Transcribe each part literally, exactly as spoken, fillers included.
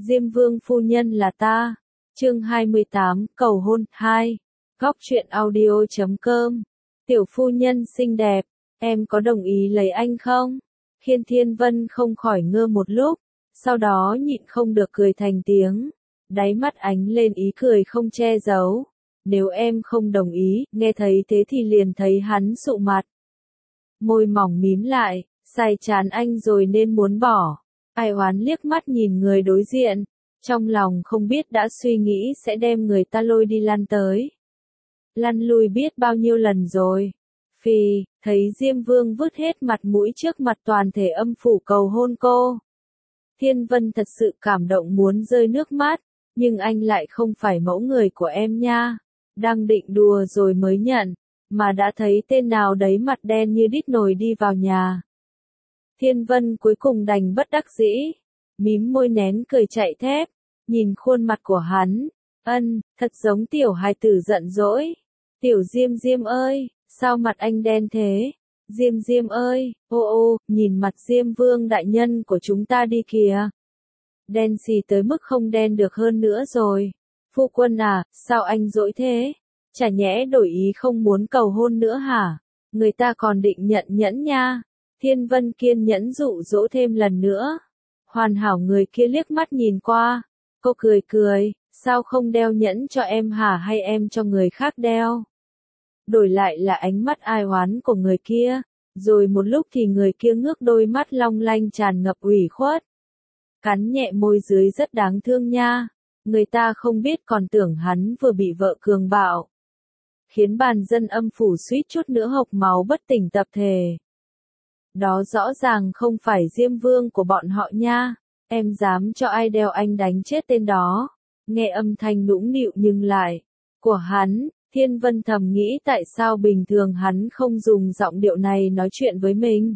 Diêm Vương phu nhân là ta. Chương hai mươi tám, cầu hôn hai. Góc truyện audio chấm com. Tiểu phu nhân xinh đẹp, em có đồng ý lấy anh không? Khiên Thiên Vân không khỏi ngơ một lúc, sau đó nhịn không được cười thành tiếng. Đáy mắt ánh lên ý cười không che giấu. Nếu em không đồng ý, nghe thấy thế thì liền thấy hắn sụ mặt. Môi mỏng mím lại, sai chán anh rồi nên muốn bỏ. Ai oán liếc mắt nhìn người đối diện, trong lòng không biết đã suy nghĩ sẽ đem người ta lôi đi lăn tới. Lăn lui biết bao nhiêu lần rồi. Phì, thấy Diêm Vương vứt hết mặt mũi trước mặt toàn thể âm phủ cầu hôn cô. Thiên Vân thật sự cảm động muốn rơi nước mắt, nhưng anh lại không phải mẫu người của em nha. Đang định đùa rồi mới nhận, mà đã thấy tên nào đấy mặt đen như đít nồi đi vào nhà. Thiên Vân cuối cùng đành bất đắc dĩ, mím môi nén cười chạy thép, nhìn khuôn mặt của hắn, ân, thật giống tiểu hài tử giận dỗi. Tiểu Diêm Diêm ơi, sao mặt anh đen thế? Diêm Diêm ơi, ô ô, nhìn mặt Diêm Vương đại nhân của chúng ta đi kìa. Đen xì tới mức không đen được hơn nữa rồi. Phu quân à, sao anh dỗi thế? Chả nhẽ đổi ý không muốn cầu hôn nữa hả? Người ta còn định nhận nhẫn nha. Thiên Vân kiên nhẫn dụ dỗ thêm lần nữa. Hoàn hảo người kia liếc mắt nhìn qua. Cô cười cười, sao không đeo nhẫn cho em hả hay em cho người khác đeo? Đổi lại là ánh mắt ai oán của người kia. Rồi một lúc thì người kia ngước đôi mắt long lanh tràn ngập ủy khuất. Cắn nhẹ môi dưới rất đáng thương nha. Người ta không biết còn tưởng hắn vừa bị vợ cường bạo. Khiến bàn dân âm phủ suýt chút nữa hộc máu bất tỉnh tập thể. Đó rõ ràng không phải Diêm Vương của bọn họ nha. Em dám cho ai đeo anh đánh chết tên đó. Nghe âm thanh nũng nịu nhưng lại của hắn, Thiên Vân thầm nghĩ tại sao bình thường hắn không dùng giọng điệu này nói chuyện với mình.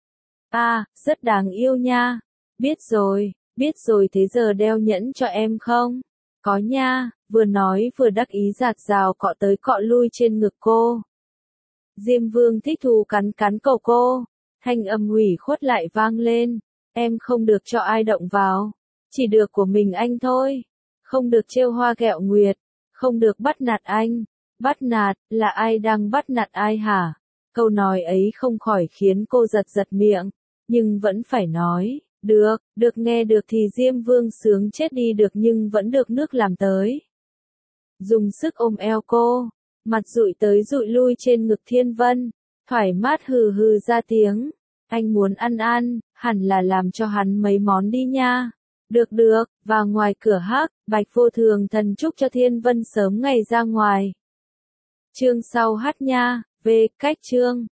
À, rất đáng yêu nha. Biết rồi, biết rồi thế giờ đeo nhẫn cho em không? Có nha, vừa nói vừa đắc ý giạt rào cọ tới cọ lui trên ngực cô. Diêm Vương thích thú cắn cắn cầu cô. Thanh âm ủy khuất lại vang lên. Em không được cho ai động vào. Chỉ được của mình anh thôi. Không được trêu hoa ghẹo nguyệt. Không được bắt nạt anh. Bắt nạt, là ai đang bắt nạt ai hả? Câu nói ấy không khỏi khiến cô giật giật miệng. Nhưng vẫn phải nói. Được, được nghe được thì Diêm Vương sướng chết đi được nhưng vẫn được nước làm tới. Dùng sức ôm eo cô. Mặt dụi tới dụi lui trên ngực Thiên Vân. Thoải mát hừ hừ ra tiếng. Anh muốn ăn ăn, hẳn là làm cho hắn mấy món đi nha. Được được, và ngoài cửa hắc, Bạch Vô Thường thần chúc cho Thiên Vân sớm ngày ra ngoài. Chương sau hát nha, về cách chương.